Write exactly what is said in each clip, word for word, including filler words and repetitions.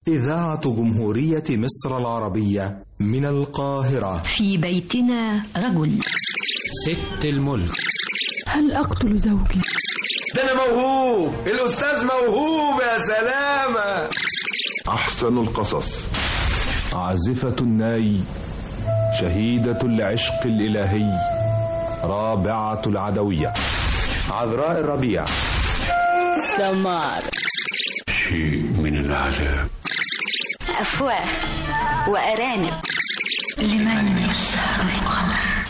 إذاعة جمهورية مصر العربية من القاهرة. في بيتنا رجل. ست الملك. هل أقتل زوجي؟ ده أنا موهوب، الأستاذ موهوب يا سلامة. أحسن القصص. عازفة الناي، شهيدة العشق الإلهي، رابعة العدوية، عذراء الربيع، سمار، شيء من العذاب، أفواه وأرانب، لمن يسهر القمر.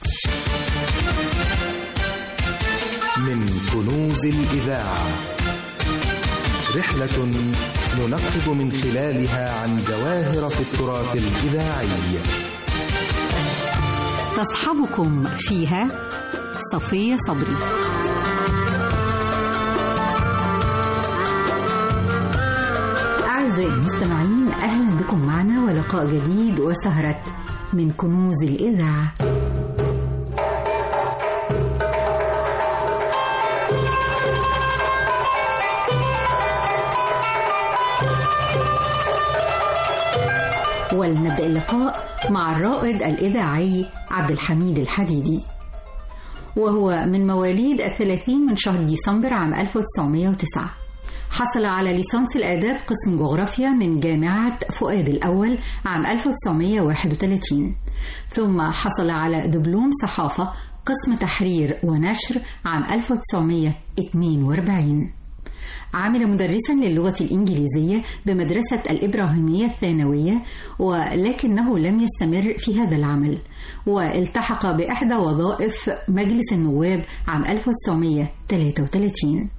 من كنوز الإذاعة، رحلة ننقب من خلالها عن جواهر في التراث الإذاعي. تصحبكم فيها صفية صبري. أعزائي المستمعين، أهلا بكم معنا ولقاء جديد وسهرة من كنوز الإذاعة. ولنبدأ اللقاء مع الرائد الإذاعي عبد الحميد الحديدي، وهو من مواليد الثلاثين من شهر ديسمبر عام ألف وتسعمائة وتسعة. حصل على ليسانس الآداب قسم جغرافيا من جامعة فؤاد الأول عام ألف وتسعمائة وواحد وثلاثين، ثم حصل على دبلوم صحافة قسم تحرير ونشر عام ألف وتسعمائة واثنين وأربعين. عمل مدرسا للغة الإنجليزية بمدرسة الإبراهيمية الثانوية، ولكنه لم يستمر في هذا العمل، والتحق بإحدى وظائف مجلس النواب عام ألف وتسعمائة وثلاثة وثلاثين.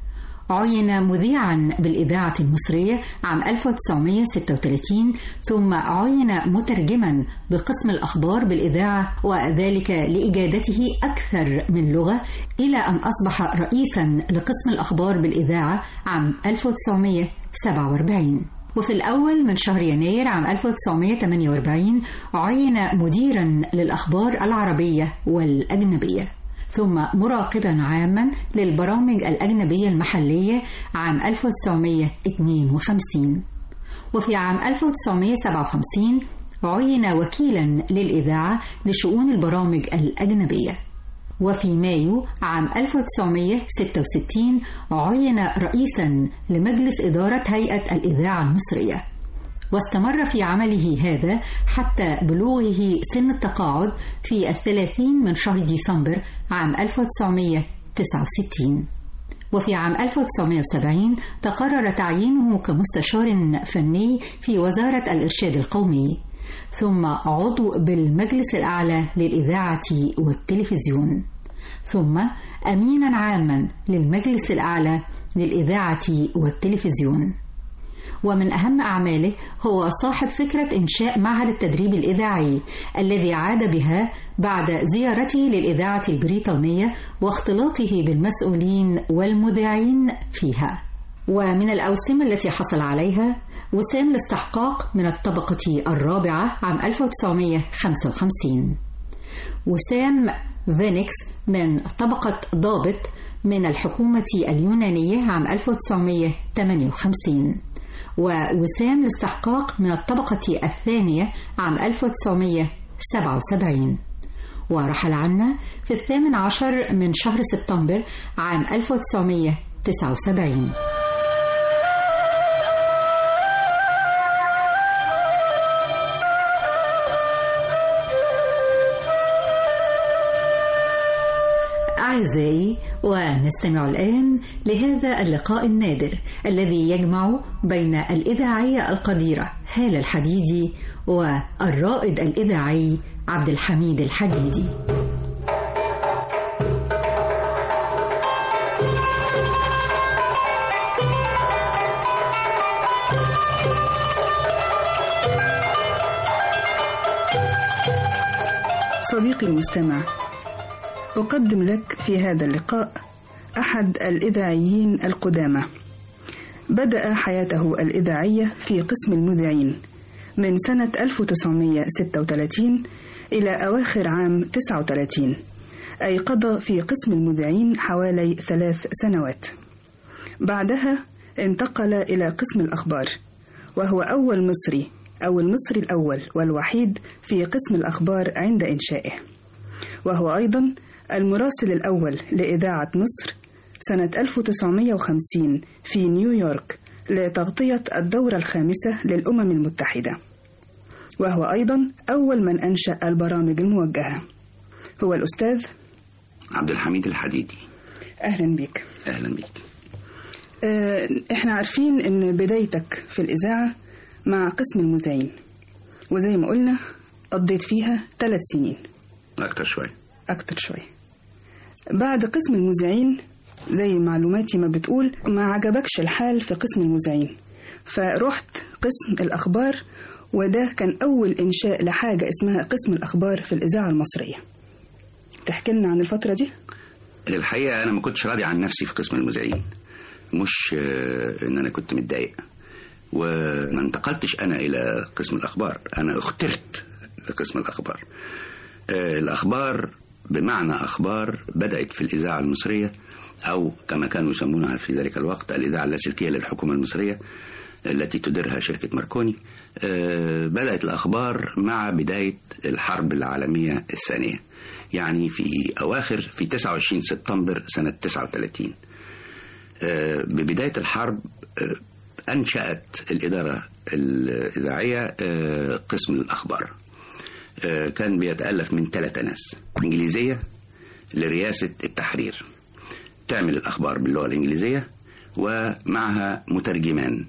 عين مذيعا بالإذاعة المصرية عام ألف وتسعمائة وستة وثلاثين، ثم عين مترجما بقسم الأخبار بالإذاعة، وذلك لإجادته أكثر من لغة، إلى أن أصبح رئيسا لقسم الأخبار بالإذاعة عام ألف وتسعمائة وسبعة وأربعين. وفي الأول من شهر يناير عام ألف وتسعمائة وثمانية وأربعين عين مديرا للأخبار العربية والأجنبية، ثم مراقبا عاما للبرامج الأجنبية المحلية عام ألف وتسعمائة واثنين وخمسين. وفي عام ألف وتسعمائة وسبعة وخمسين عين وكيلا للإذاعة لشؤون البرامج الأجنبية. وفي مايو عام ألف وتسعمائة وستة وستين عين رئيسا لمجلس إدارة هيئة الإذاعة المصرية، واستمر في عمله هذا حتى بلوغه سن التقاعد في الثلاثين من شهر ديسمبر عام ألف وتسعمائة وتسعة وستين. وفي عام ألف وتسعمائة وسبعين تقرر تعيينه كمستشار فني في وزارة الإرشاد القومي، ثم عضو بالمجلس الأعلى للإذاعة والتلفزيون، ثم أمينا عاما للمجلس الأعلى للإذاعة والتلفزيون. ومن أهم أعماله هو صاحب فكرة إنشاء معهد التدريب الإذاعي الذي عاد بها بعد زيارته للإذاعة البريطانية واختلاطه بالمسؤولين والمذيعين فيها. ومن الأوسمة التي حصل عليها وسام الاستحقاق من الطبقة الرابعة عام ألف وتسعمائة وخمسة وخمسين، وسام فينيكس من طبقة ضابط من الحكومة اليونانية عام ألف وتسعمائة وثمانية وخمسين، ووسام الاستحقاق من الطبقة الثانية عام ألف وتسعمائة وسبعة وسبعين. ورحل عنا في الثامن عشر من شهر سبتمبر عام ألف وتسعمائة وتسعة وسبعين. أعزائي، ونستمع الآن لهذا اللقاء النادر الذي يجمع بين الإذاعية القديرة هالة الحديدي والرائد الإذاعي عبد الحميد الحديدي. صديقي المستمع، أقدم لك في هذا اللقاء أحد الإذاعيين القدامى. بدأ حياته الإذاعية في قسم المذيعين من سنة ألف وتسعمائة وستة وثلاثين إلى أواخر عام تسعة وثلاثين، أي قضى في قسم المذيعين حوالي ثلاث سنوات. بعدها انتقل إلى قسم الأخبار، وهو أول مصري أو المصري الأول والوحيد في قسم الأخبار عند إنشائه، وهو أيضا المراسل الأول لإذاعة مصر سنة ألف وتسعمائة وخمسين في نيويورك لتغطية الدورة الخامسة للأمم المتحدة، وهو أيضا أول من أنشأ البرامج الموجهة. هو الأستاذ عبد الحميد الحديدي. أهلا بك. أهلا بك. اه احنا عارفين ان بدايتك في الإذاعة مع قسم المذيعين، وزي ما قلنا قضيت فيها ثلاث سنين. أكتر شوي. أكتر شوي. بعد قسم المذيعين زي معلوماتي ما بتقول ما عجبكش الحال في قسم المذيعين، فرحت قسم الأخبار، وده كان أول إنشاء لحاجة اسمها قسم الأخبار في الإذاعة المصرية. تحكي لنا عن الفترة دي؟ الحقيقة أنا ما كنتش راضي عن نفسي في قسم المذيعين، مش إن أنا كنت متضايق، وما انتقلتش أنا إلى قسم الأخبار، أنا اخترت لقسم الأخبار. الأخبار بمعنى أخبار بدأت في الإذاعة المصرية، أو كما كانوا يسمونها في ذلك الوقت الإذاعة اللاسلكية للحكومة المصرية التي تديرها شركة ماركوني. بدأت الأخبار مع بداية الحرب العالمية الثانية، يعني في أواخر في تسعة وعشرين سبتمبر سنة تسعة وثلاثين. ببداية الحرب أنشأت الإدارة الإذاعية قسم الأخبار، كان بيتألف من ثلاثة ناس إنجليزية لرئاسة التحرير، تعمل الأخبار باللغة الإنجليزية، ومعها مترجمان،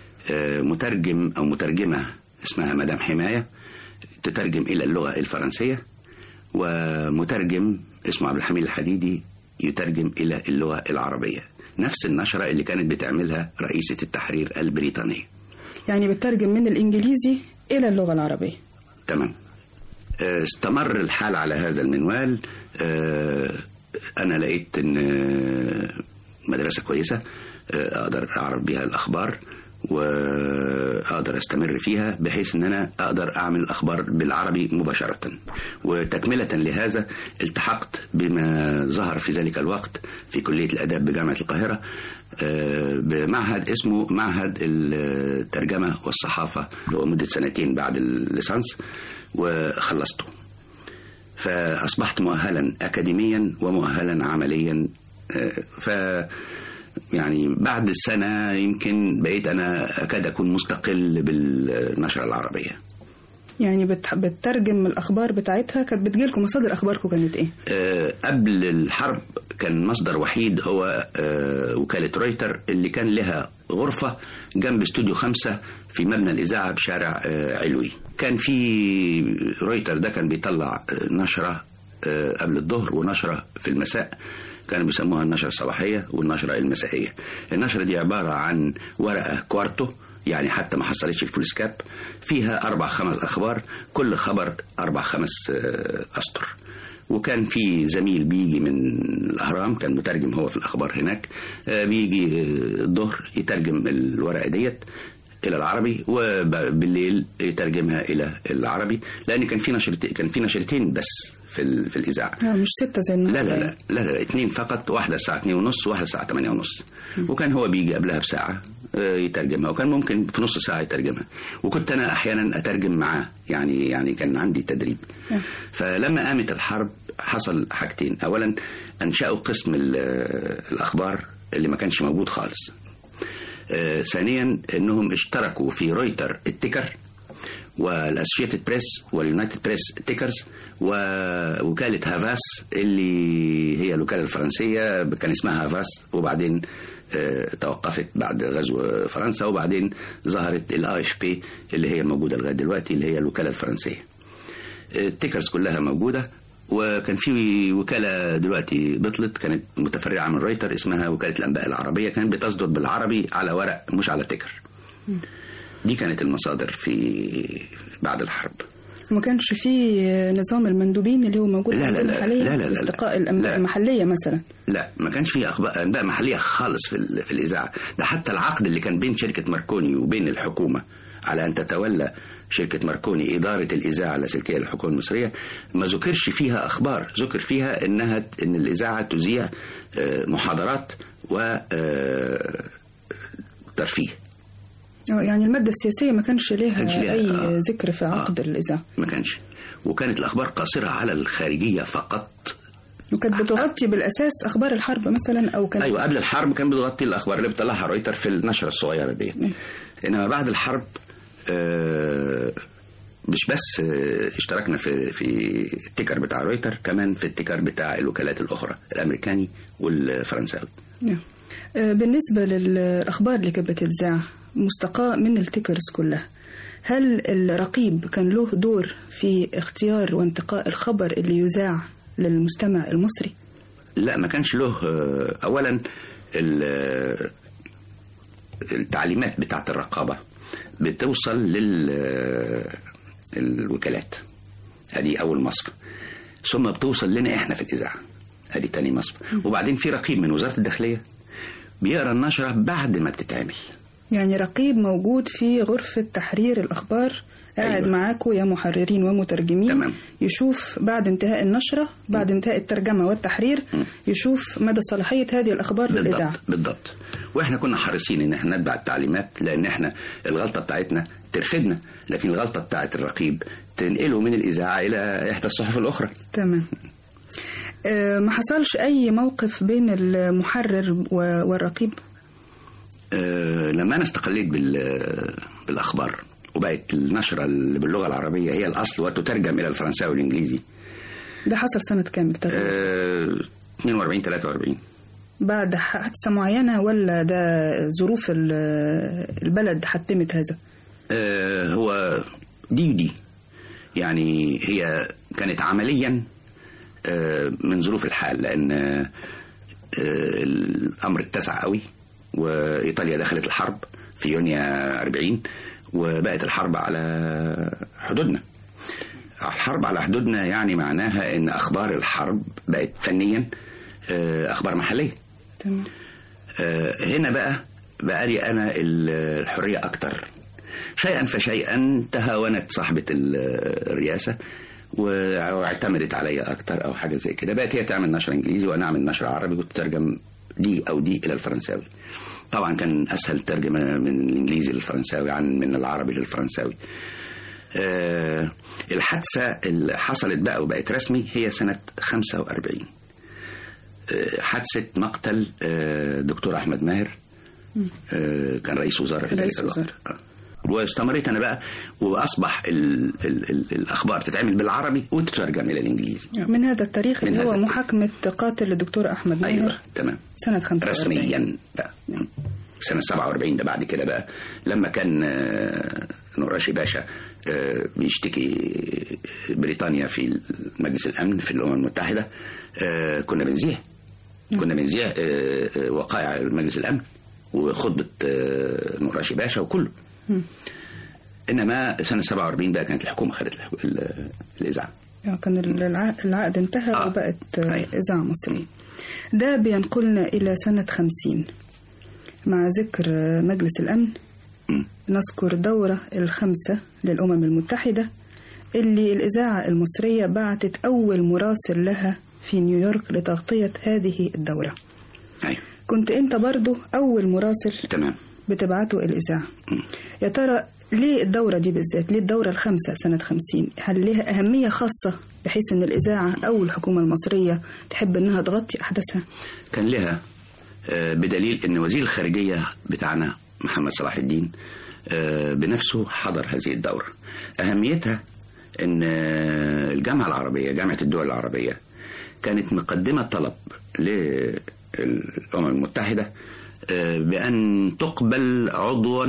مترجم أو مترجمة اسمها مدام حماية تترجم إلى اللغة الفرنسية، ومترجم اسمه عبد الحميد الحديدي يترجم إلى اللغة العربية، نفس النشرة اللي كانت بتعملها رئيسة التحرير البريطانية. يعني بترجم من الإنجليزي إلى اللغة العربية. تمام. استمر الحال على هذا المنوال. أنا لقيت أن مدرسة كويسة أقدر أعرف بها الأخبار وأقدر أستمر فيها، بحيث أن أنا أقدر أعمل الأخبار بالعربي مباشرة. وتكملة لهذا التحقت بما ظهر في ذلك الوقت في كلية الأداب بجامعة القاهرة بمعهد اسمه معهد الترجمة والصحافة، لمدة سنتين بعد الليسانس، وخلصته. فأصبحت مؤهلا أكاديميا ومؤهلا عمليا. ف يعني بعد السنة يمكن بقيت أنا أكاد أكون مستقل بالنشرة العربية. يعني بتترجم الأخبار بتاعتها، كانت بتجيلكم مصادر أخباركم كانت إيه؟ أه قبل الحرب كان مصدر وحيد هو أه وكالة رويتر، اللي كان لها غرفة جنب استوديو خمسة في مبنى الإذاعة بشارع أه علوي. كان في رويتر ده كان بيطلع نشرة أه قبل الظهر ونشرة في المساء، كانوا بيسموها النشرة الصباحية والنشرة المسائية. النشرة دي عبارة عن ورقة كوارتو، يعني حتى ما حصلتش الفولسكاب، فيها أربع خمس أخبار، كل خبر أربع خمس أسطر. وكان في زميل بيجي من الأهرام، كان مترجم هو في الأخبار هناك، بيجي الظهر يترجم الورقة ديت إلى العربي، وبالليل يترجمها إلى العربي، لأن كان في نشرتين كان في نشرتين بس في في الإذاعة. آه مش ستة زي لا لا لا لا لا اثنين فقط، واحدة الساعة اثنين ونص وواحدة الساعة ثمانية ونص. وكان هو بيجي قبلها بساعة يترجمها، وكان ممكن في نص ساعة يترجمها، وكنت أنا أحيانا أترجم معاه، يعني يعني كان عندي تدريب. فلما قامت الحرب حصل حاجتين: أولا أنشأوا قسم الأخبار اللي ما كانش موجود خالص. آه ثانيا أنهم اشتركوا في رويتر التيكر والأسوشيتد بريس واليونايتد بريس التيكرز، ووكالة هافاس اللي هي الوكالة الفرنسية كان اسمها هافاس، وبعدين اه توقفت بعد غزو فرنسا، وبعدين ظهرت الاي اف بي اللي هي موجودة لغاية دلوقتي اللي هي الوكالة الفرنسية. التيكرز كلها موجودة، وكان في وكالة دلوقتي بطلت كانت متفرعة من رويتر اسمها وكالة الأنباء العربية، كانت بتصدر بالعربي على ورق مش على تيكر. دي كانت المصادر في بعد الحرب. ما كانش في نظام المندوبين اللي هو موجود لا لا لا حاليا، لا لا استقاء الأنباء المحلية مثلا؟ لا، ما كانش في أخبار أنباء محلية خالص في, في الإذاعة. ده حتى العقد اللي كان بين شركة ماركوني وبين الحكومة على أن تتولى شركة ماركوني إدارة الإذاعة اللاسلكية للحكومة المصرية ما ذكرش فيها أخبار، ذكر فيها إنها إن الإذاعة تذيع محاضرات وترفيه. يعني المادة السياسية ما كانش لها, كانش لها أي آه. ذكر في عقد آه. الإذاعة. ما كانش، وكانت الأخبار قاصرة على الخارجية فقط، وكانت بتغطي بالأساس أخبار الحرب مثلا أو كان أيوة قبل الحرب كان بتغطي الأخبار اللي بتطلعها رويتر في النشرة الصغيرة دي. إنما بعد الحرب آه مش بس آه اشتركنا في في التيكر بتاع رويتر، كمان في التيكر بتاع الوكالات الأخرى الأمريكاني والفرنساوي. آه بالنسبة للأخبار اللي كانت بتتذاع مستقاة من التيكرز كلها، هل الرقيب كان له دور في اختيار وانتقاء الخبر اللي يذاع للمستمع المصري؟ لا، ما كانش له. أولا التعليمات بتاعة الرقابة بتوصل للوكالات، هذه أول مصر، ثم بتوصل لنا إحنا في الإذاعة، هذه تاني مصر، وبعدين في رقيب من وزارة الداخلية بيقرأ النشرة بعد ما بتتعمل. يعني رقيب موجود في غرفة تحرير الأخبار، قاعد أيوة. معاكم يا محررين ومترجمين. تمام. يشوف بعد انتهاء النشرة، بعد م. انتهاء الترجمة والتحرير، م. يشوف مدى صلاحية هذه الأخبار للإذاعة. بالضبط. وإحنا كنا حريصين إن إحنا نتبع التعليمات، لأن إحنا الغلطة بتاعتنا ترفدنا، لكن الغلطة بتاعت الرقيب تنقله من الإذاعة إلى إحدى الصحف الأخرى. تمام. أه ما حصلش أي موقف بين المحرر والرقيب؟ أه لما أنا استقليت بالأخبار وبقت النشرة اللي باللغة العربية هي الأصل وتترجم إلى الفرنساوي والإنجليزي. ده حصل سنة كام تقريبا؟ أه اثنين وأربعين ثلاثة وأربعين. بعد حادثة معينة ولا ده ظروف البلد حتمت هذا؟ أه هو دي ودي، يعني هي كانت عمليا أه من ظروف الحال، لأن أه الأمر اتسع قوي، وإيطاليا دخلت الحرب في يونيو أربعين، وبقت الحرب على حدودنا. الحرب على حدودنا يعني معناها ان اخبار الحرب بقت فنيا اخبار محليه. تمام. هنا بقى بقى لي انا الحريه اكتر، شيئا فشيئا تهاونت صاحبه الرئاسه واعتمدت عليا اكتر او حاجه زي كده، بقت هي تعمل نشر انجليزي وانا اعمل نشر عربي، كنت ترجم دي او دي الى الفرنساوي. طبعا كان أسهل ترجمة من الإنجليزي للفرنساوي عن من العربي للفرنساوي. أه الحادثة اللي حصلت بقى وبقت رسمي هي سنة خمسة وأربعين، أه حادثة مقتل أه دكتور أحمد ماهر، أه كان رئيس وزراء في ذلك الوقت. أه. واستمريت أنا بقى، وأصبح ال ال ال الأخبار تتعمل بالعربي وتترجم إلى الإنجليزي. من هذا التاريخ اللي هو محاكمة قاتل الدكتور أحمد ماهر. أيوة. تمام. سنة خمسة وأربعين رسميا بقى. سنة سبعة وأربعين ده بعد كده بقى لما كان نوراشي باشا بيشتكي بريطانيا في مجلس الأمن في الأمم المتحدة، كنا بنذيع كنا بنذيع وقائع مجلس الأمن وخطبة نوراشي باشا وكله. إنما سنة سبعة وأربعين بقى كانت الحكومة خدت الإذاعة، كان العقد انتهى آه. وبقت إذاعة مصرية. ده بينقلنا إلى سنة خمسين مع ذكر مجلس الأمن. م. نذكر دورة الخمسة للأمم المتحدة اللي الإذاعة المصرية بعتت أول مراسل لها في نيويورك لتغطية هذه الدورة. أيوة. كنت أنت برضو أول مراسل تمام بتبعته الإذاعة. م. يا ترى ليه الدورة دي بالذات؟ ليه الدورة الخمسة سنة خمسين؟ هل لها أهمية خاصة بحيث أن الإذاعة أو الحكومة المصرية تحب أنها تغطي أحداثها؟ كان لها بدليل أن وزير الخارجية بتاعنا محمد صلاح الدين بنفسه حضر هذه الدورة. أهميتها أن الجامعة العربية، جامعة الدول العربية، كانت مقدمة طلب للأمم المتحدة بأن تقبل عضوا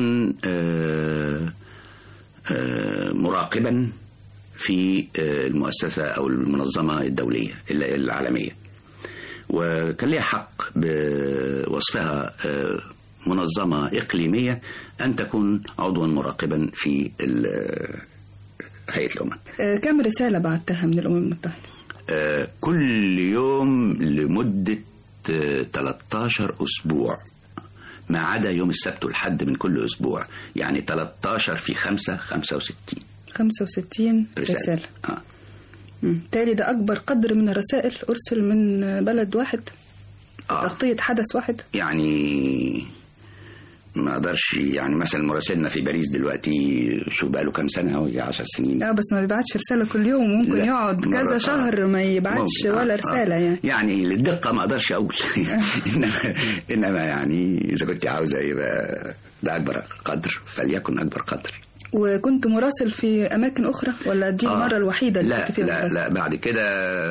مراقبا في المؤسسة أو المنظمة الدولية العالمية، وكان لها حق بوصفها منظمة إقليمية أن تكون عضوا مراقبا في هيئة الأمم. كم رسالة بعتها من الأمم المتحدة؟ كل يوم لمدة ثلاثة عشر أسبوع، ما عدا يوم السبت والحد من كل أسبوع، يعني ثلاثة عشر في خمسة خمسة وستين خمسة وستين رسالة, رسالة. آه. تالي ده أكبر قدر من الرسائل أرسل من بلد واحد، آه. تغطية حدث واحد. يعني ما اقدرش يعني مثلا مراسلنا في باريس دلوقتي شو بقى له كام سنه اهو عشر سنين. لا بس ما بيبعتش رساله كل يوم، ممكن يقعد كذا شهر ما يبعتش ولا رساله يعني. يعني للدقه ما اقدرش اقول انما انما يعني اذا كنت عاوزه يبقى ده اكبر قدر فليكن اكبر قدر. وكنت مراسل في اماكن اخرى ولا دي المره آه. الوحيده اللي لا كنت فيها لا مراسل؟ لا بعد كده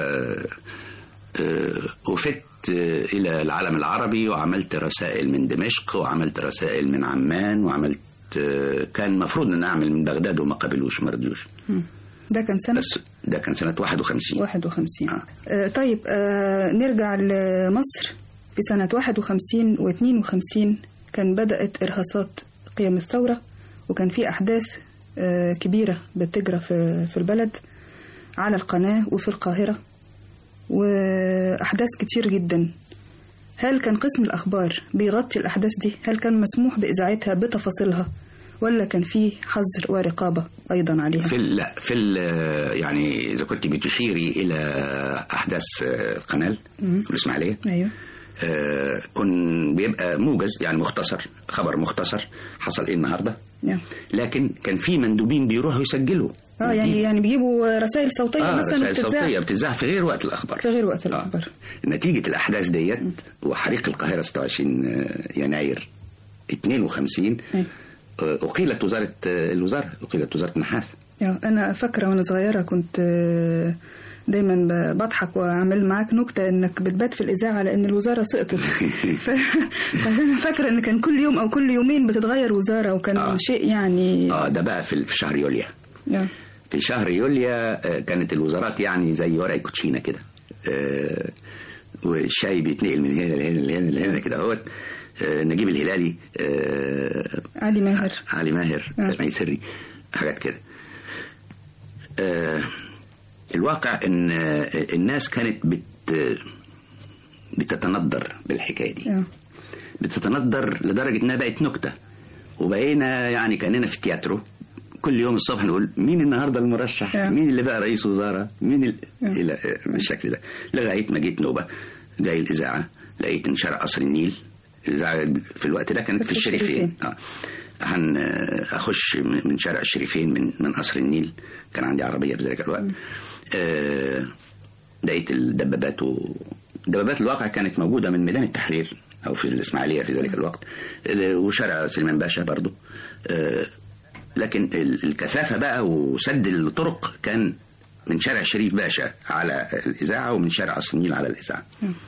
وفدت إلى العالم العربي وعملت رسائل من دمشق وعملت رسائل من عمان وعملت كان المفروض أن أعمل من بغداد وما قبلوش ما رضيوش. ده كان سنة؟ ده كان سنة واحد وخمسين. واحد وخمسين. آه. آه طيب آه نرجع لمصر في سنة واحد وخمسين واثنين وخمسين كان بدأت إرهاصات قيام الثورة وكان في أحداث آه كبيرة بتجرى في في البلد على القناة وفي القاهرة وأحداث كتير جدا. هل كان قسم الأخبار بيغطي الأحداث دي؟ هل كان مسموح بإذاعتها بتفاصيلها ولا كان في حظر ورقابة أيضا عليها؟ في لا في يعني إذا كنت بتشيري إلى أحداث القناة الإسماعيلية أيوه آه كن بيبقى موجز يعني مختصر خبر مختصر حصل إيه النهاردة yeah. لكن كان في مندوبين بيروحوا يسجلوا اه يعني يعني بيجيبوا رسائل صوتيه آه مثلا رسائل صوتيه بتتذاع في غير وقت الاخبار في غير وقت الاخبار آه. نتيجه الاحداث ديت وحريق القاهره ستة وعشرين يناير اثنين وخمسين م. اقيلت وزاره الوزاره اقيلت وزاره النحاس. انا فاكره وانا صغيره كنت دايما بضحك واعمل معاك نكته انك بتبات في الاذاعه لان الوزاره سقطت. فانا فاكره ان كان كل يوم او كل يومين بتتغير وزاره وكان آه. شيء يعني اه ده بقى في شهر يوليو. في شهر يوليو كانت الوزارات يعني زي ورق كوتشينه كده آه والشاي بيتنقل من هنا لهنا لهنا لهنا كده اهوت. آه نجيب الهلالي آه علي ماهر علي ماهر اسماعيل سري حاجات كده. آه الواقع ان الناس كانت بت بتتندر بالحكايه دي آه. بتتندر لدرجه انها بقت نكته وبقينا يعني كاننا في تياترو كل يوم الصبح نقول مين النهارده المرشح yeah. مين اللي بقى رئيس وزراء مين ال... yeah. الى بالشكل ده لغايه ما جيت نوبه جاي الاذاعه لقيت ان شارع قصر النيل الاذاعه في الوقت ده كانت في الشريفين اه هن اخش من شارع الشريفين من من قصر النيل كان عندي عربيه في ذلك الوقت آه لقيت الدبابات ودبابات الواقع كانت موجوده من ميدان التحرير او في الاسماعيليه في ذلك الوقت وشارع سليمان باشا برضو آه لكن الكثافة بقى وسد الطرق كان من شارع شريف باشا على الإذاعة ومن شارع قصر النيل على الإذاعة.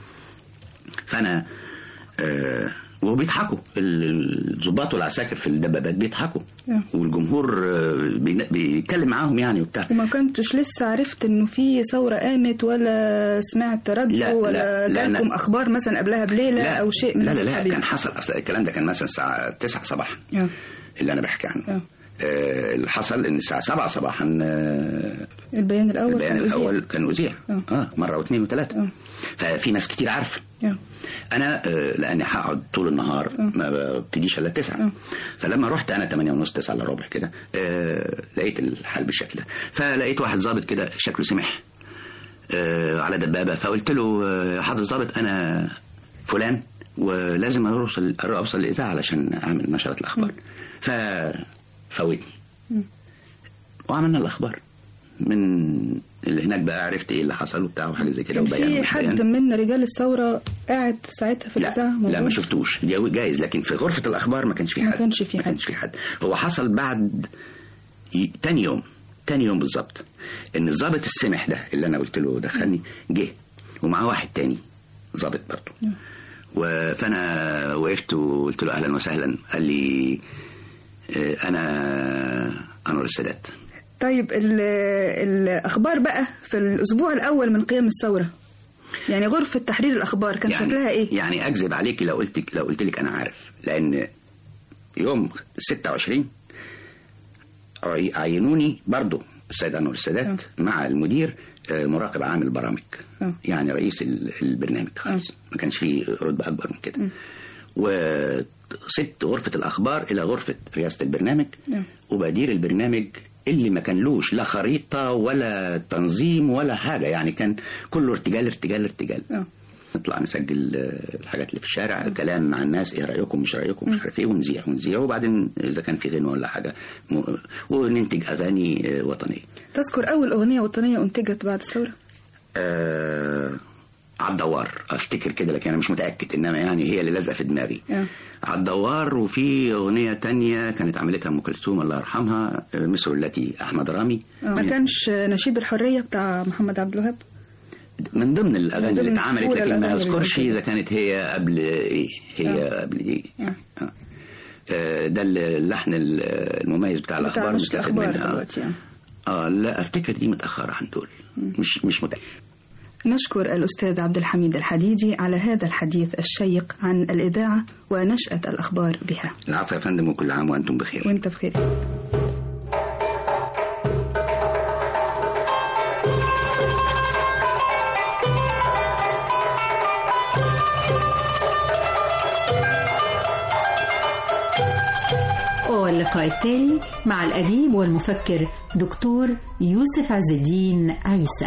فأنا آه وبيضحكوا الضباط والعساكر في الدبابات بيضحكوا والجمهور آه بيتكلم معاهم يعني وبتاع. وما كنتش لسه عرفت إنه في ثورة قامت ولا سمعت راديو ولا جالكم أخبار مثلا قبلها بليلة لا أو شيء من لا لا لا كان حصل أصلا الكلام ده كان مثلا الساعة تسعة صباحا اللي أنا بحكي عنه. أوه. اللي حصل ان الساعه سبعة صباحا البيان الاول البيان كان الاول كان اذيع اه مره واثنين وثلاثه أوه. ففي ناس كتير عارفه. أوه. انا لاني هقعد طول النهار أوه. ما ببتديش الا تسعة فلما رحت انا ثمانية ونص تسعة الا ربع كده آه لقيت الحال بالشكل ده فلقيت واحد ضابط كده شكله سمح آه على دبابه فقلت له آه حضرتك ضابط انا فلان ولازم اوصل اوصل الاذاعه علشان اعمل نشره الاخبار. ف فوتني وعملنا الأخبار من اللي هناك بقى عرفت ايه اللي حصل وبتاع وحاجه زي كده وبيان. في حد من رجال الثوره قاعد ساعتها في الاذاعه؟ لا ما شفتوش جايز لكن في غرفه الاخبار ما كانش في حد ما كانش في حد, كانش في حد. هو حصل بعد ي... تاني يوم تاني يوم بالظبط ان الضابط السمح ده اللي انا قلت له دخلني جه ومعاه واحد تاني ضابط برضه فانا وقفت وقلت له اهلا وسهلا. قال لي أنا أنور السادات. طيب الأخبار بقى في الأسبوع الأول من قيام الثورة يعني غرفة تحرير الأخبار كان يعني شكلها إيه؟ يعني أكذب عليك لو قلت لو قلت لك أنا عارف لأن يوم ستة وعشرين عينوني برضو السيد أنور السادات أه. مع المدير مراقب عام البرامج أه. يعني رئيس البرنامج خالص أه. ما كانش فيه رتبة أكبر من كده أه. وست غرفة الأخبار إلى غرفة رئاسة البرنامج أه. وبدير البرنامج اللي ما كانلوش لا خريطة ولا تنظيم ولا حاجة يعني كان كله ارتجال ارتجال ارتجال أه. نطلع نسجل الحاجات اللي في الشارع، كلام مع الناس، ايه رايكم مش رايكم مش عارف ايه، ونذيع ونذيع وبعدين اذا كان في غنوه ولا حاجه وننتج اغاني وطنيه. تذكر اول اغنيه وطنيه انتجت بعد الثوره؟ آه عالدوار افتكر كده، لكن انا مش متاكد، انما يعني هي اللي لازقه في دماغي. آه. عالدوار. وفي اغنيه تانية كانت عملتها ام كلثوم الله يرحمها، مصر التي، احمد رامي. آه. ما كانش نشيد الحريه بتاع محمد عبد الوهاب من ضمن الاغاني اللي اتعملت، لكن ما اذكرش اذا كانت هي قبل ايه، هي آه. قبل دي. آه. آه. ده اللحن المميز بتاع الاخبار متاخد منها. اه لا افتكر دي متاخره عن دول، مش مش متاكد. نشكر الأستاذ عبد الحميد الحديدي على هذا الحديث الشيق عن الإذاعة ونشأة الأخبار بها. العفو يا فندم، وكل عام وأنتم بخير. وأنت بخير. واللقاء التالي مع الأديب والمفكر دكتور يوسف عز الدين عيسى.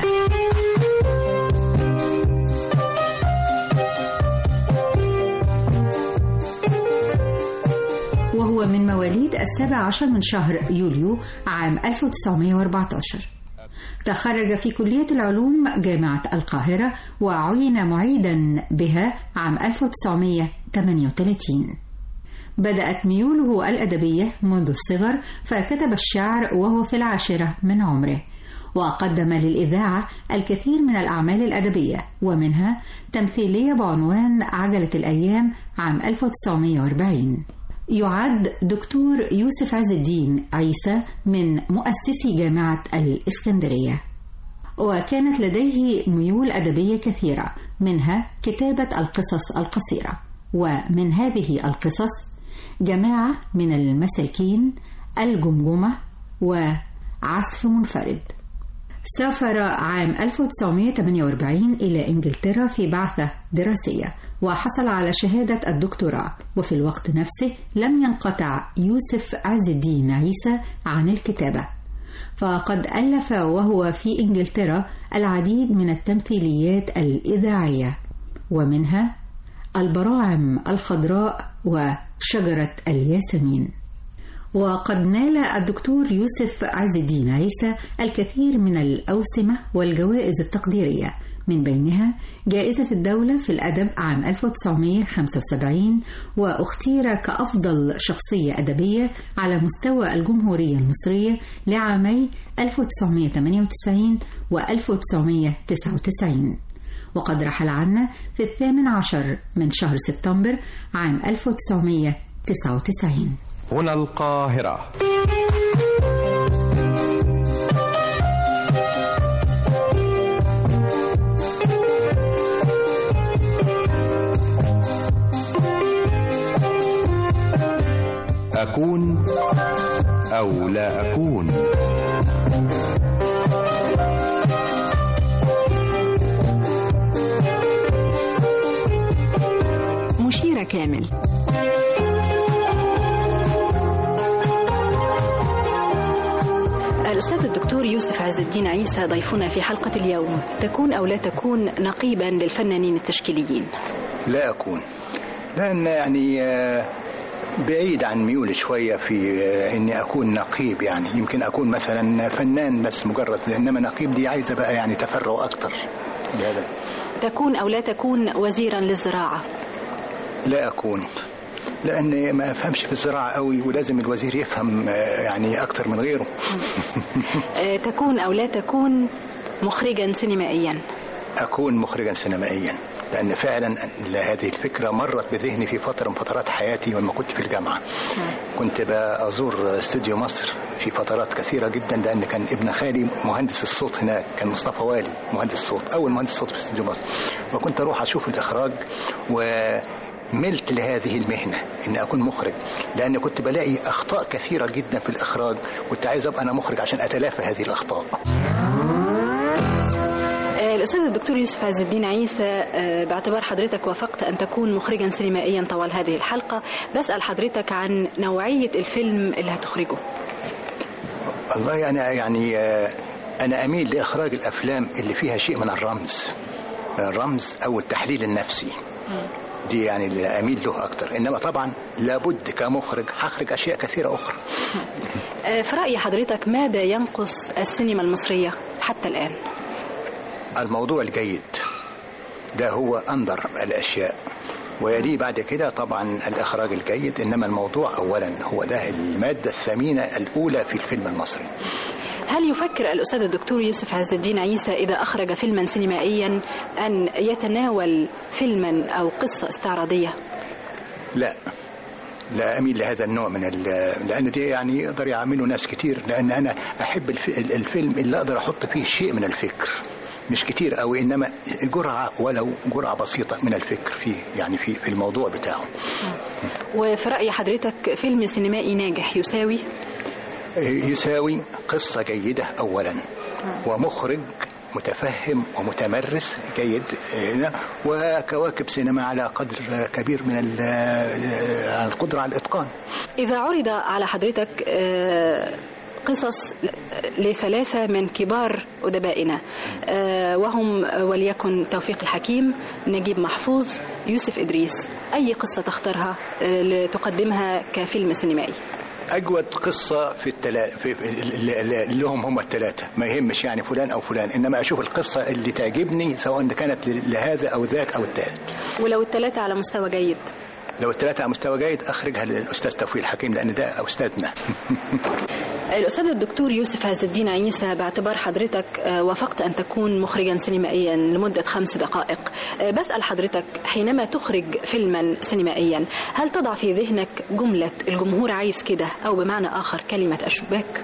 وهو من مواليد السابع عشر من شهر يوليو عام ألف وتسعمائة وأربعة عشر. تخرج في كلية العلوم جامعة القاهرة وعين معيدا بها عام ألف وتسعمائة وثمانية وثلاثين. بدأت ميوله الأدبية منذ الصغر، فكتب الشعر وهو في العاشرة من عمره، وقدم للإذاعة الكثير من الأعمال الأدبية، ومنها تمثيلية بعنوان عجلة الأيام عام ألف وتسعمائة وأربعين. يعد دكتور يوسف عز الدين عيسى من مؤسسي جامعة الإسكندرية، وكانت لديه ميول أدبية كثيرة، منها كتابة القصص القصيرة، ومن هذه القصص جماعة من المساكين، الجمجمة، وعزف منفرد. سافر عام ألف وتسعمائة وثمانية وأربعين إلى إنجلترا في بعثة دراسية، وحصل على شهادة الدكتوراه، وفي الوقت نفسه لم ينقطع يوسف عز الدين عيسى عن الكتابة، فقد ألف وهو في إنجلترا العديد من التمثيليات الإذاعية، ومنها البراعم الخضراء وشجرة الياسمين. وقد نال الدكتور يوسف عز الدين عيسى الكثير من الأوسمة والجوائز التقديرية، من بينها جائزة الدولة في الأدب عام ألف وتسعمائة وخمسة وسبعين، واختير كأفضل شخصية أدبية على مستوى الجمهورية المصرية لعامي ألف وتسعمائة وثمانية وتسعين و ألف وتسعمائة وتسعة وتسعين. وقد رحل عنا في الثامن عشر من شهر سبتمبر عام ألف وتسعمائة وتسعة وتسعين. هنا القاهرة. أكون أو لا أكون. مشيرة كامل. الأستاذ الدكتور يوسف عز الدين عيسى ضيفنا في حلقة اليوم. تكون أو لا تكون نقيبا للفنانين التشكيليين؟ لا أكون، لأن يعني بعيد عن ميولي شوية في إني أكون نقيب. يعني يمكن أكون مثلا فنان بس مجرد، إنما نقيب دي عايزة بقى يعني تفرغ أكتر لهذا. تكون أو لا تكون وزيرا للزراعة؟ لا أكون، لأن ما أفهمش في الزراعة قوي، ولازم الوزير يفهم يعني أكتر من غيره. تكون أو لا تكون مخرجا سينمائيا؟ أكون مخرجا سينمائيا، لأن فعلا هذه الفكرة مرت بذهني في فترة من فترات حياتي لما كنت في الجامعة. كنت بأزور استوديو مصر في فترات كثيرة جدا، لأن كان ابن خالي مهندس الصوت هناك، كان مصطفى والي مهندس الصوت، أول مهندس صوت في استوديو مصر. وكنت أروح أشوف الإخراج وملت لهذه المهنة إن أكون مخرج، لأن كنت بلاقي أخطاء كثيرة جدا في الإخراج، كنت عايز أبقى أنا مخرج عشان أتلافى هذه الأخطاء. الأستاذ الدكتور يوسف عز الدين عيسى، باعتبار حضرتك وافقت أن تكون مخرجا سينمائيا طوال هذه الحلقة، بسأل حضرتك عن نوعية الفيلم اللي هتخرجه. والله يعني, يعني أنا, يعني أنا أميل لإخراج الأفلام اللي فيها شيء من الرمز، يعني مثلا فيلم الرمز أو التحليل النفسي. دي يعني اللي أميل له أكتر. إنما طبعا لابد كمخرج هخرج أشياء كثيرة أخرى. في رأي حضرتك ماذا ينقص السينما المصرية حتى الآن؟ الموضوع الجيد ده هو أندر الأشياء، ويليه بعد كده طبعا الإخراج الجيد. إنما الموضوع أولا هو ده المادة الثمينة الأولى في الفيلم المصري. هل يفكر الأستاذ الدكتور يوسف عز الدين عيسى إذا أخرج فيلما سينمائيا أن يتناول فيلما أو قصة استعراضية؟ لا لا أميل لهذا النوع من لأن دي يعني يقدر يعمله ناس كتير. لأن أنا أحب الفيلم اللي أقدر أحط فيه شيء من الفكر، مش كتير قوي، إنما جرعة ولو جرعة بسيطة من الفكر فيه يعني في في الموضوع بتاعه. وفي رأي حضرتك فيلم سينمائي ناجح يساوي؟ يساوي قصة جيدة أولا، ومخرج متفهم ومتمرس جيد، وكواكب سينما على قدر كبير من القدرة على الإتقان. إذا عرض على حضرتك قصص لثلاثة من كبار أدبائنا وهم وليكن توفيق الحكيم، نجيب محفوظ، يوسف إدريس، أي قصة تختارها لتقدمها كفيلم سينمائي؟ أجود قصة في التلا... في اللي هم هم الثلاثة، ما يهمش يعني فلان أو فلان، إنما أشوف القصة اللي تعجبني سواء كانت لهذا أو ذاك أو الثالث. ولو الثلاثة على مستوى جيد؟ لو الثلاثة على مستوى جيد أخرجها للأستاذ توفيق الحكيم لأن ده أستاذنا. الأستاذ الدكتور يوسف عز الدين عيسى، باعتبار حضرتك وافقت أن تكون مخرجا سينمائيا لمدة خمس دقائق، بسأل حضرتك حينما تخرج فيلما سينمائيا هل تضع في ذهنك جملة الجمهور عايز كده، أو بمعنى آخر كلمة الشباك؟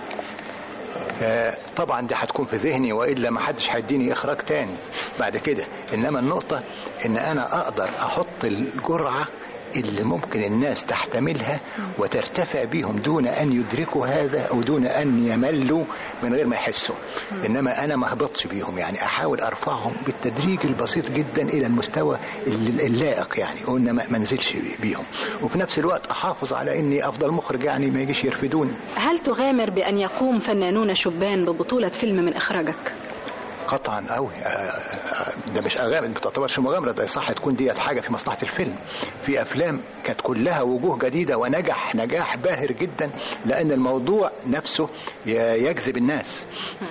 آه طبعا دي هتكون في ذهني، وإلا ما حدش هيديني إخراج تاني بعد كده. إنما النقطة إن أنا أقدر أحط الجرعة اللي ممكن الناس تحتملها وترتفع بيهم دون أن يدركوا هذا أو دون أن يملوا من غير ما يحسوا. إنما أنا ما هبطش بيهم، يعني أحاول أرفعهم بالتدريج البسيط جدا إلى المستوى اللائق، يعني قلنا ما منزلش بيهم، وفي نفس الوقت أحافظ على إني أفضل مخرج، يعني ما يجيش يرفدوني. هل تغامر بأن يقوم فنانون شبان ببطولة فيلم من إخراجك؟ قطعا قوي. ده مش اغامر، ما تعتبرش مغامره، ده صح تكون ديت حاجه في مصلحه الفيلم. في افلام كانت كلها وجوه جديده ونجح نجاح باهر جدا لان الموضوع نفسه يجذب الناس.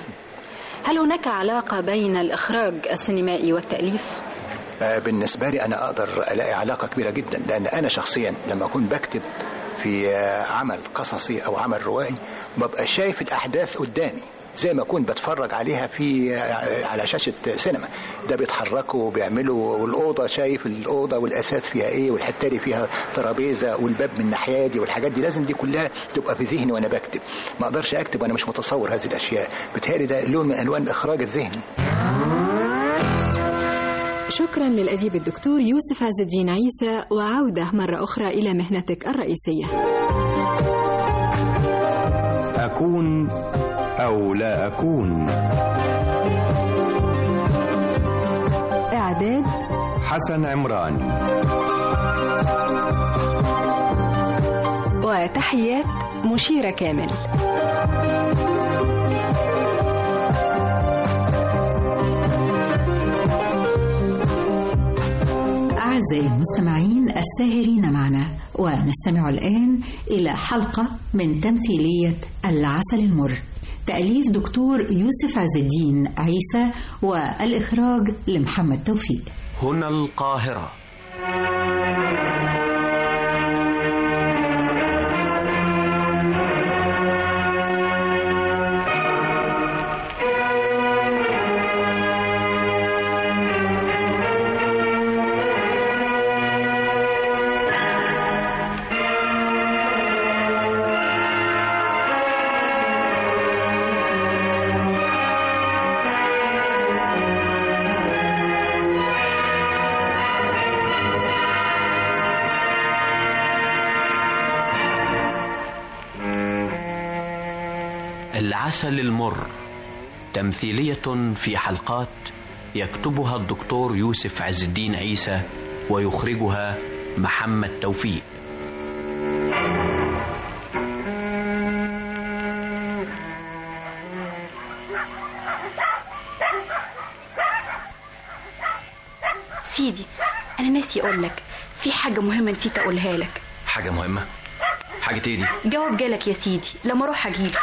هل هناك علاقه بين الاخراج السينمائي والتاليف؟ بالنسبه لي انا اقدر الاقي علاقه كبيره جدا، لان انا شخصيا لما اكون بكتب في عمل قصصي او عمل روائي ببقى شايف الاحداث قدامي زي ما كنت بتفرج عليها في على شاشة سينما. ده بيتحركوا وبيعملوا، والأوضة شايف الأوضة والأثاث فيها إيه، والحتة دي فيها ترابيزة والباب من الناحية دي، والحاجات دي لازم دي كلها تبقى في ذهني وأنا بكتب. ما أقدرش أكتب وأنا مش متصور هذه الأشياء. بتهيألي ده لون من ألوان الإخراج الذهني. شكرا للأديب الدكتور يوسف عز الدين عيسى، وعودة مرة أخرى إلى مهنتك الرئيسية. أكون أو لا أكون. إعداد حسن عمران. وتحيات مشيرة كامل. أعزائي المستمعين الساهرين معنا، ونستمع الآن إلى حلقة من تمثيلية العسل المر، تأليف دكتور يوسف عز الدين عيسى، والإخراج لمحمد توفيق. هنا القاهرة. العسل المر، تمثيلية في حلقات يكتبها الدكتور يوسف عز الدين عيسى ويخرجها محمد توفيق. سيدي انا ناسي اقول لك في حاجه مهمه نسيت اقولها لك. حاجه مهمه؟ حاجه ايه دي؟ جواب جالك يا سيدي لما اروح اجيبه.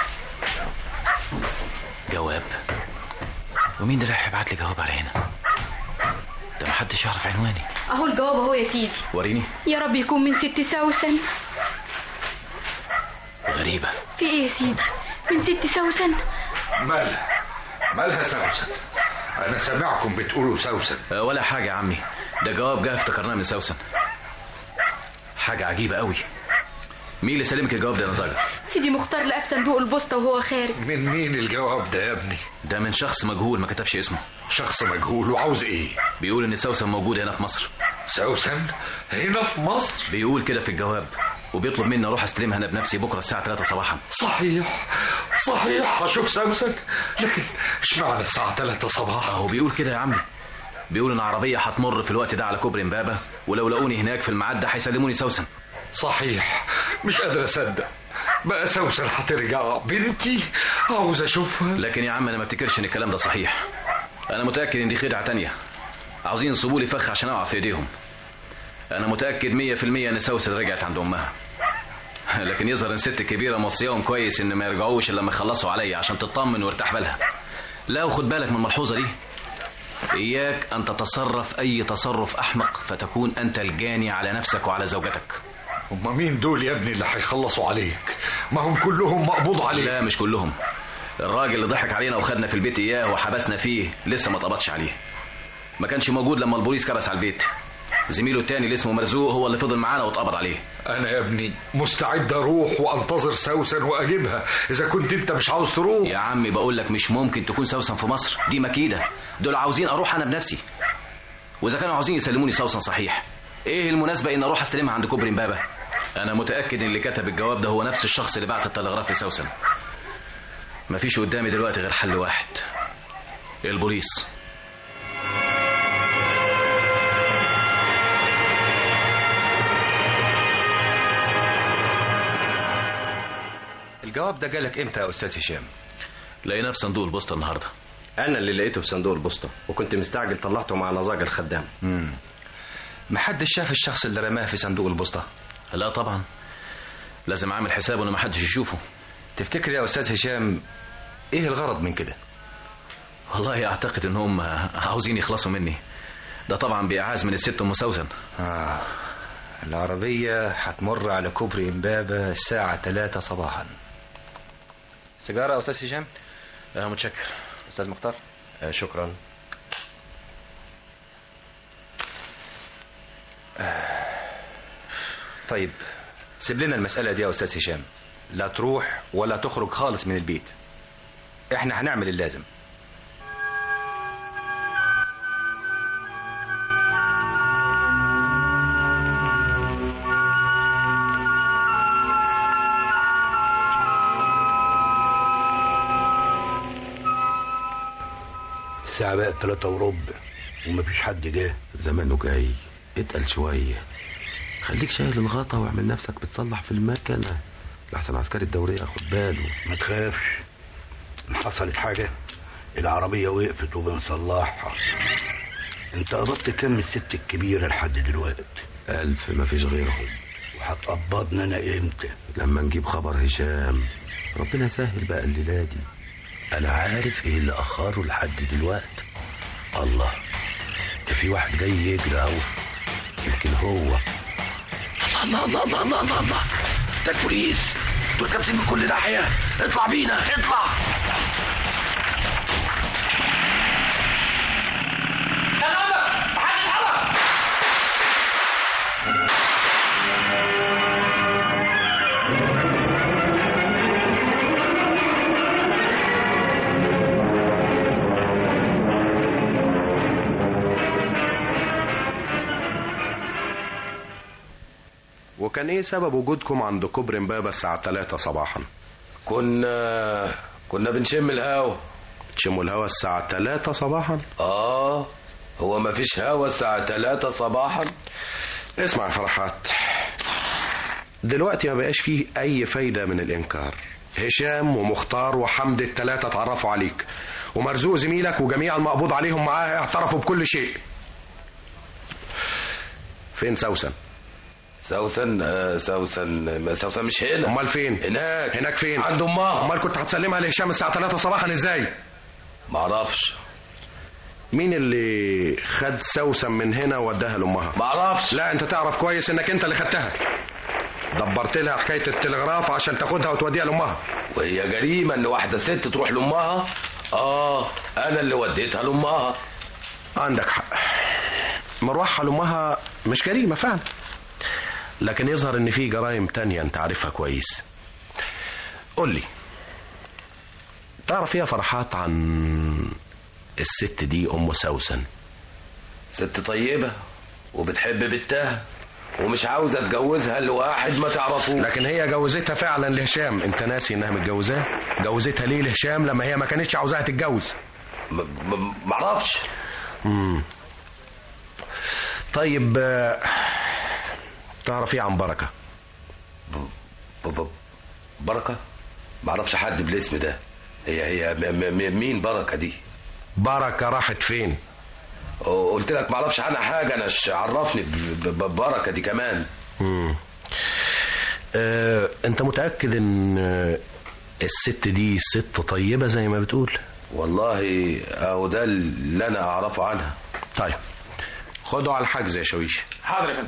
جواب؟ ومين ده اللي هيبعت لي جواب على هنا؟ ده محدش يعرف عنواني. اهو الجواب اهو يا سيدي. وريني. يا رب يكون من ست سوسن. غريبه. في ايه يا سيدي؟ من ست سوسن؟ مالها مالها سوسن؟ انا سامعكم بتقولوا سوسن. أه ولا حاجه يا عمي، ده جواب جه افتكرناه من سوسن. حاجه عجيبه قوي. مين اللي سلمك الجواب ده يا نزاجة؟ سيدي مختار لقى في صندوق البوسطه وهو خارج. من مين الجواب ده يا ابني؟ ده من شخص مجهول ما كتبش اسمه. شخص مجهول وعاوز ايه؟ بيقول ان سوسن موجود هنا في مصر. سوسن هنا في مصر؟ بيقول كده في الجواب، وبيطلب مني اروح استلمها انا بنفسي بكره الساعه ثلاثة صباحا. صحيح صحيح هشوف سوسن، لكن اشمعنى الساعه ثلاثة صباحا؟ هو بيقول كده يا عمي، بيقول ان عربيه هتمر في الوقت ده على كوبري امبابه، ولو لقوني هناك في الميعاد ده هيسلموني سوسن. صحيح مش قادر اصدق بقى سوسن هترجع، بنتي عاوز اشوفها. لكن يا عم انا ما افتكرش ان الكلام ده صحيح. انا متاكد ان دي خدعه تانية، عاوزين ينصبوا لي فخ عشان اقع في ايديهم. انا متاكد مية في المية ان سوسن رجعت عند امها، لكن يظهر ان ست كبيره موصياهم كويس ان ما يرجعوش الا لما يخلصوا عليا عشان تطمن وارتاح بالها. لا وخد بالك من الملحوظه دي، اياك ان تتصرف اي تصرف احمق فتكون انت الجاني على نفسك وعلى زوجتك. هم مين دول يا ابني اللي هيخلصوا عليك؟ ما هم كلهم مقبوض عليك. لا مش كلهم، الراجل اللي ضحك علينا وخدنا في البيت اياه وحبسنا فيه لسه ما اتقبضش عليه، ما كانش موجود لما البوليس كبس على البيت. زميله التاني اللي اسمه مرزوق هو اللي فضل معانا واتقبض عليه. انا يا ابني مستعد اروح وانتظر سوسن واجيبها اذا كنت انت مش عاوز تروح. يا عمي بقول لك مش ممكن تكون سوسن في مصر، دي مكيده، دول عاوزين اروح انا بنفسي. واذا كانوا عاوزين يسلموني سوسن صحيح، ايه المناسبه ان اروح استلمها عند كوبري امبابه؟ انا متاكد ان اللي كتب الجواب ده هو نفس الشخص اللي بعت التلغراف لسوسن. مفيش قدامي دلوقتي غير حل واحد، البوليس. الجواب ده جالك امتى يا استاذ هشام؟ لقيناه في صندوق البوسطه النهارده. انا اللي لقيته في صندوق البوسطه وكنت مستعجل طلعته مع نزاجة الخدام. امم محدش شاف الشخص اللي رماه في صندوق البوسطه؟ لا طبعا، لازم اعمل حسابه ان محدش يشوفه. تفتكر يا استاذ هشام ايه الغرض من كده؟ والله اعتقد انهم عاوزين يخلصوا مني، ده طبعا بإعاز من الست ام سوسن. اه العربيه هتمر على كوبري امبابه الساعه ثلاثة صباحا. سيجاره يا استاذ هشام؟ اه متشكر. استاذ مختار؟ آه شكرا. آه. طيب سيب لنا المساله دي يا استاذ هشام، لا تروح ولا تخرج خالص من البيت، احنا هنعمل اللازم. الساعة بقت تلاتة وربع ومفيش حد جه. زمانه جاي، اتقل شوية، خليك شايل الغطا واعمل نفسك بتصلح في المكنة لحسن عسكري الدورية ياخد باله. ما تخافش، ان حصلت حاجة العربية وقفت وبنصلحها. انت قبضت كام الست الكبيرة لحد دلوقتي؟ ألف، مفيش غيرهم. وهتقبضنا انا امتى؟ لما نجيب خبر هشام، ربنا يسهل بقى الليلة دي. انا عارف ايه اللي اخره لحد دلوقتي. الله، ده في واحد جاي يجري اهو، يمكن هو. الله الله الله الله الله الله، ده البوليس، دول كابسين من كل ناحية، اطلع بينا اطلع. وكان ايه سبب وجودكم عند كوبري امبابة الساعة ثلاثة صباحا؟ كنا كنا بنشم الهوا. تشموا الهوا الساعة ثلاثة صباحا؟ اه هو ما فيش هوا الساعة ثلاثة صباحا؟ اسمع يا فرحات، دلوقتي ما بقاش فيه اي فايدة من الانكار. هشام ومختار وحمد الثلاثة اتعرفوا عليك، ومرزوق زميلك وجميع المقبوض عليهم معاه اعترفوا بكل شيء. فين سوسن؟ سوسن آه سوسن سوسن مش هنا. امال فين؟ هناك. هناك فين؟ عند امها. امال كنت هتسلمها لهشام الساعه ثلاثة صباحا ازاي؟ معرفش. مين اللي خد سوسن من هنا ووداها لامها؟ معرفش. لا انت تعرف كويس انك انت اللي خدتها. دبرت لها حكايه التلغراف عشان تاخدها وتوديها لامها. وهي جريمه ان واحده ست تروح لامها؟ اه انا اللي وديتها لامها. عندك حق، مروحها لامها مش جريمه فعلا، لكن يظهر ان في جرائم تانية انت عارفها كويس. قول لي، تعرف يا فرحات عن الست دي ام سوسن؟ ست طيبه وبتحب بنتها ومش عاوزه تجوزها لواحد ما تعرفوش. لكن هي جوزتها فعلا لهشام. انت ناسي انها متجوزاه؟ جوزتها ليه لهشام لما هي ما كانتش عاوزاها تتجوز؟ معرفش. امم طيب تعرف ايه عن بركه؟ ب... ب... بركه؟ معرفش حد بالاسم ده. هي هي م... م... مين بركه دي؟ بركه راحت فين؟ قلت لك معرفش عنها حاجه. انا عرفني ببركه دي كمان. امم اه... انت متاكد ان الست دي ست طيبه زي ما بتقول؟ والله اهو ده اللي انا اعرفه عنها. طيب خده على الحجز يا شويش. حاضر يا فندم.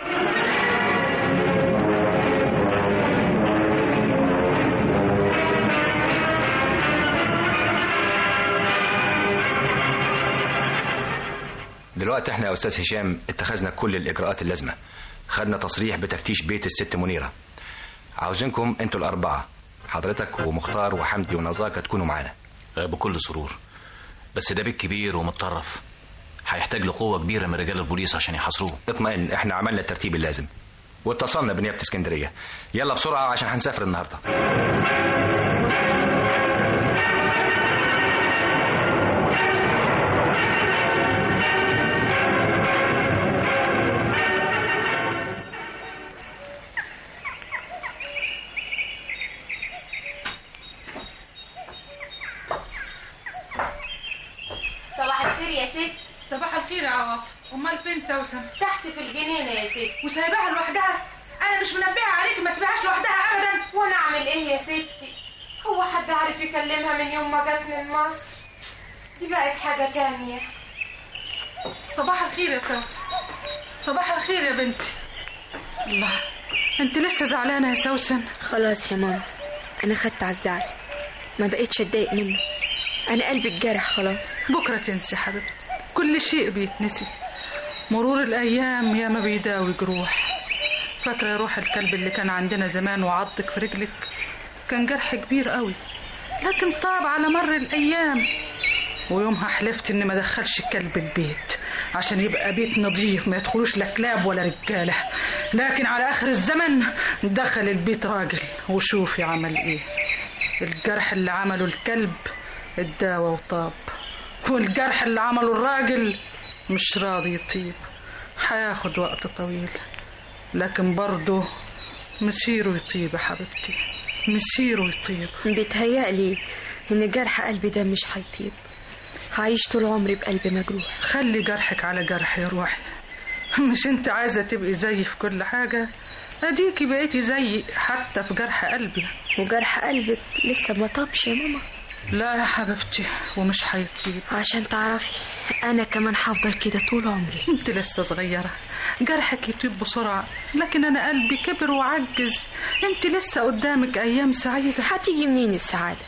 دلوقتي احنا يا استاذ هشام اتخذنا كل الاجراءات اللازمه. خدنا تصريح بتفتيش بيت الست منيره. عاوزينكم انتوا الاربعه، حضرتك ومختار وحمدي ونزاكه، تكونوا معانا. بكل سرور، بس ده بيت كبير ومتطرف، هيحتاج لقوه كبيره من رجال البوليس عشان يحاصروه. اطمئن، احنا عملنا الترتيب اللازم واتصلنا بنيابه اسكندريه. يلا بسرعه عشان هنسافر النهارده. صباح الخير يا ست. صباح الخير يا عواطف. امال فين سوسن؟ تحت في الجنينه يا ست. وسايباها لوحدها؟ انا مش منبهه عليكي ما سيبهاش لوحدها ابدا. وانا اعمل ايه يا ستي؟ هو حد عارف يكلمها من يوم ما جت من مصر؟ دي بقت حاجه تانية. صباح الخير يا سوسن. صباح الخير يا بنتي. الله، انت لسه زعلانه يا سوسن؟ خلاص يا ماما، انا خدت على الزعل، ما بقتش اتضايق منه. انا قلبي اتجرح خلاص. بكره تنسي حبيبتي، كل شيء بيتنسي. مرور الايام يا ما بيداوي جروح. فاكره روح الكلب اللي كان عندنا زمان وعضك في رجلك؟ كان جرح كبير قوي، لكن طاب على مر الايام. ويومها حلفت اني ما ادخلش الكلب البيت عشان يبقى بيت نظيف ما يدخلوش لا كلاب ولا رجاله. لكن على اخر الزمن دخل البيت راجل، وشوفي عمل ايه. الجرح اللي عمله الكلب اتداوى وطاب، والجرح اللي عمله الراجل مش راضي يطيب. هياخد وقت طويل، لكن برضه مسيره يطيب يا حبيبتي، مسيره يطيب. بيتهيألي ان جرح قلبي ده مش هيطيب، هعيش طول عمري بقلبي مجروح. خلي جرحك على جرح يا روحي. مش انت عايزه تبقي زيي في كل حاجه؟ اديكي بقيتي زيي حتى في جرح قلبي. وجرح قلبك لسه ما طابش يا ماما؟ لا يا حبيبتي، ومش هيطيب. عشان تعرفي انا كمان هفضل كده طول عمري. انت لسه صغيره، جرحك يطيب بسرعه، لكن انا قلبي كبر وعجز. انت لسه قدامك ايام سعيده. هتيجي منين السعاده؟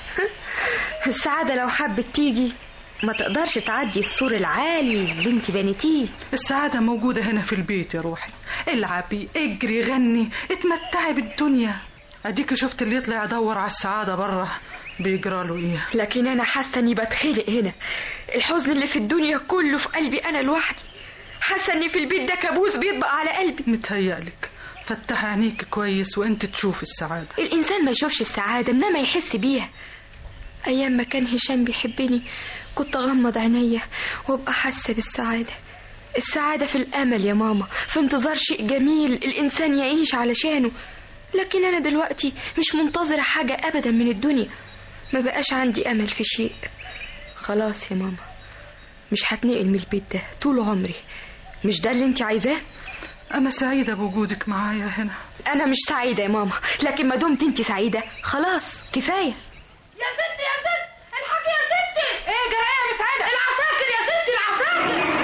السعاده لو حبت تيجي ما تقدرش تعدي السور العالي اللي انت بنيتيه. السعاده موجوده هنا في البيت يا روحي. العبي، اجري، غني، اتمتعي بالدنيا. اديكي شفت اللي يطلع يدور على السعاده بره بيجراله ايه. لكن انا حاسه اني بتخلق هنا. الحزن اللي في الدنيا كله في قلبي انا لوحدي. حاسه اني في البيت ده كابوس بيطبق على قلبي. متهيألك. فتح عينيك كويس وانت تشوف السعاده. الانسان ما يشوفش السعاده انما يحس بيها. ايام ما كان هشام بيحبني كنت اغمض عينيا وابقى حاسه بالسعاده. السعاده في الامل يا ماما، في انتظار شيء جميل الانسان يعيش علشانه. لكن انا دلوقتي مش منتظره حاجه ابدا من الدنيا، ما بقاش عندي امل في شيء. خلاص يا ماما، مش هتنقل من البيت ده طول عمري. مش ده اللي انت عايزاه؟ أنا سعيدة بوجودك معايا هنا. أنا مش سعيدة يا ماما، لكن ما دمت أنت سعيدة خلاص كفاية. يا ستي يا ستي الحاجة يا ستي. إيه جاي يا مس عايدة؟ العساكر يا ستي العساكر.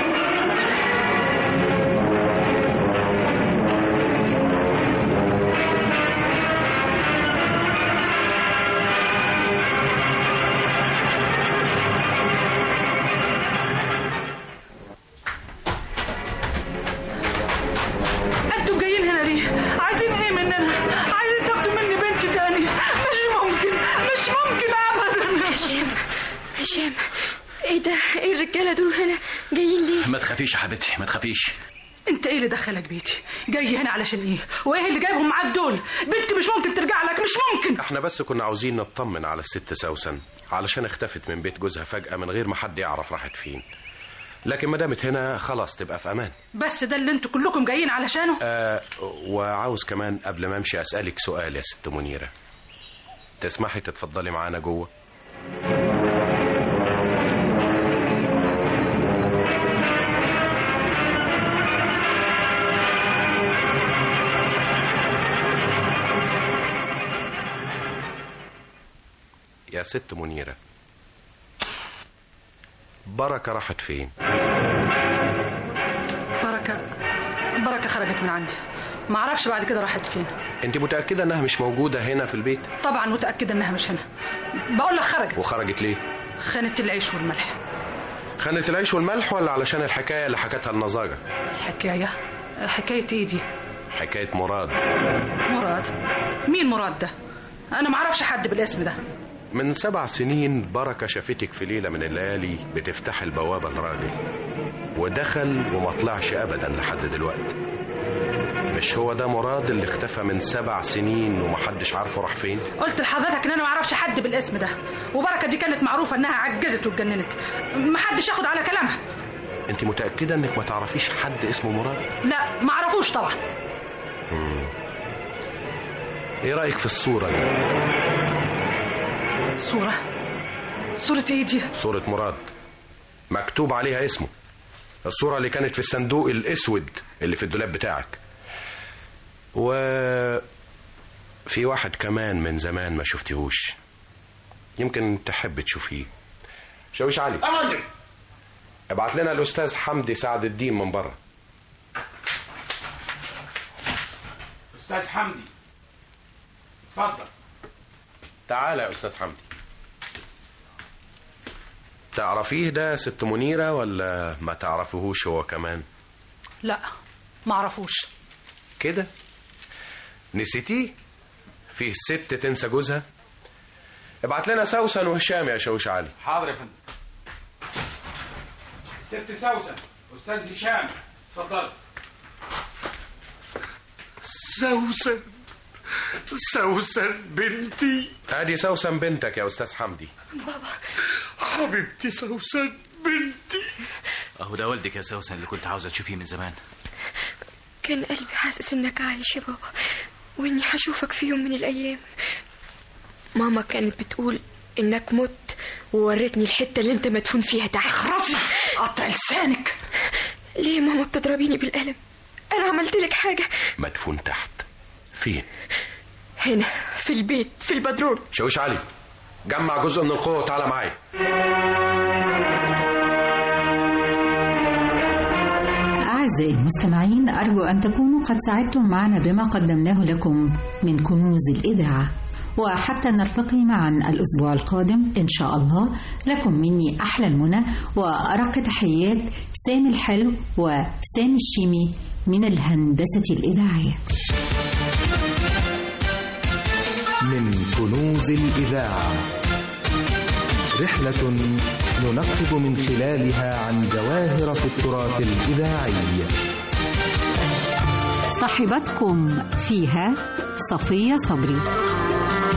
هشام، ايه ده؟ ايه الرجاله دول هنا جايين ليه؟ ما تخافيش يا حبيبتي، ما تخافيش. انت ايه اللي دخلك بيتي؟ جاي هنا علشان ايه؟ وايه اللي جايبهم معاك دول؟ بنتي مش ممكن ترجع لك، مش ممكن. احنا بس كنا عاوزين نطمن على الست سوسن علشان اختفت من بيت جوزها فجأة من غير ما حد يعرف راحت فين، لكن ما دامت هنا خلاص تبقى في امان. بس ده اللي انتوا كلكم جايين علشانه؟ آه وعاوز كمان قبل ما امشي اسالك سؤال يا ست منيرة، تسمحي تتفضلي معانا جوه؟ يا ست منيرة، بركة راحت فين؟ بركة بركة خرجت من عندي، ما اعرفش بعد كده راحت فين. انت متأكدة انها مش موجودة هنا في البيت؟ طبعا متأكدة انها مش هنا. بقول لك خرجت. وخرجت ليه؟ خانت العيش والملح. خانت العيش والملح ولا علشان الحكاية اللي حكتها النظاجة؟ حكاية؟ حكاية ايه دي؟ حكاية مراد. مراد؟ مين مراد ده؟ انا ما اعرفش حد بالاسم ده. من سبع سنين بركة شافتك في ليلة من الليالي بتفتح البوابة لراجل، ودخل وما طلعش أبدا لحد دلوقتي. مش هو ده مراد اللي اختفى من سبع سنين ومحدش عارفه راح فين؟ قلت لحضرتك ان انا ما اعرفش حد بالاسم ده، وبركة دي كانت معروفة انها عجزت واتجننت، محدش ياخد على كلامها. انت متأكدة انك ما تعرفيش حد اسمه مراد؟ لا ما اعرفوش طبعا. مم. ايه رأيك في الصورة دي؟ صورة؟ صورة ايه دي؟ صورة مراد مكتوب عليها اسمه، الصورة اللي كانت في الصندوق الاسود اللي في الدولاب بتاعك. و في واحد كمان من زمان ما شفتيهوش، يمكن تحب تشوفيه. شاويش علي، أمرك. ابعت لنا الأستاذ حمدي سعد الدين من بره. أستاذ حمدي اتفضل. تعالى يا أستاذ حمدي. تعرفيه ده ست منيرة ولا ما تعرفيهوش هو كمان؟ لا ما اعرفوش. كده نسيتيه؟ فيه ست تنسى جوزها؟ ابعت لنا سوسن وهشام يا شاويش علي. حاضر يا فندم. ست سوسن، أستاذ هشام اتفضل. سوسن سوسن بنتي. ادي سوسن بنتك يا استاذ حمدي. بابا حبيبتي سوسن بنتي. اهو ده والدك يا سوسن اللي كنت عاوزه تشوفيه من زمان. كان قلبي حاسس انك عايش يا بابا، واني هشوفك في يوم من الايام. ماما كانت بتقول انك مت وورتني الحته اللي انت مدفون فيها تحت. اخرسي قطع لسانك. ليه ماما بتضربيني بالقلم؟ انا عملت لك حاجه؟ مدفون تحت فين؟ هنا في البيت في البدرون. شاويش علي، جمع جزء من القوة وتعالى معايا. أعزائي المستمعين، أرجو أن تكونوا قد سعدتم معنا بما قدمناه لكم من كنوز الإذاعة، وحتى نلتقي معا الأسبوع القادم إن شاء الله، لكم مني أحلى المنى وأرق تحيات سامي الحلو وسامي الشيمي من الهندسة الإذاعية. من كنوز الإذاعة، رحلة ننقب من خلالها عن جواهر في التراث الإذاعي. صاحبتكم فيها صفية صبري.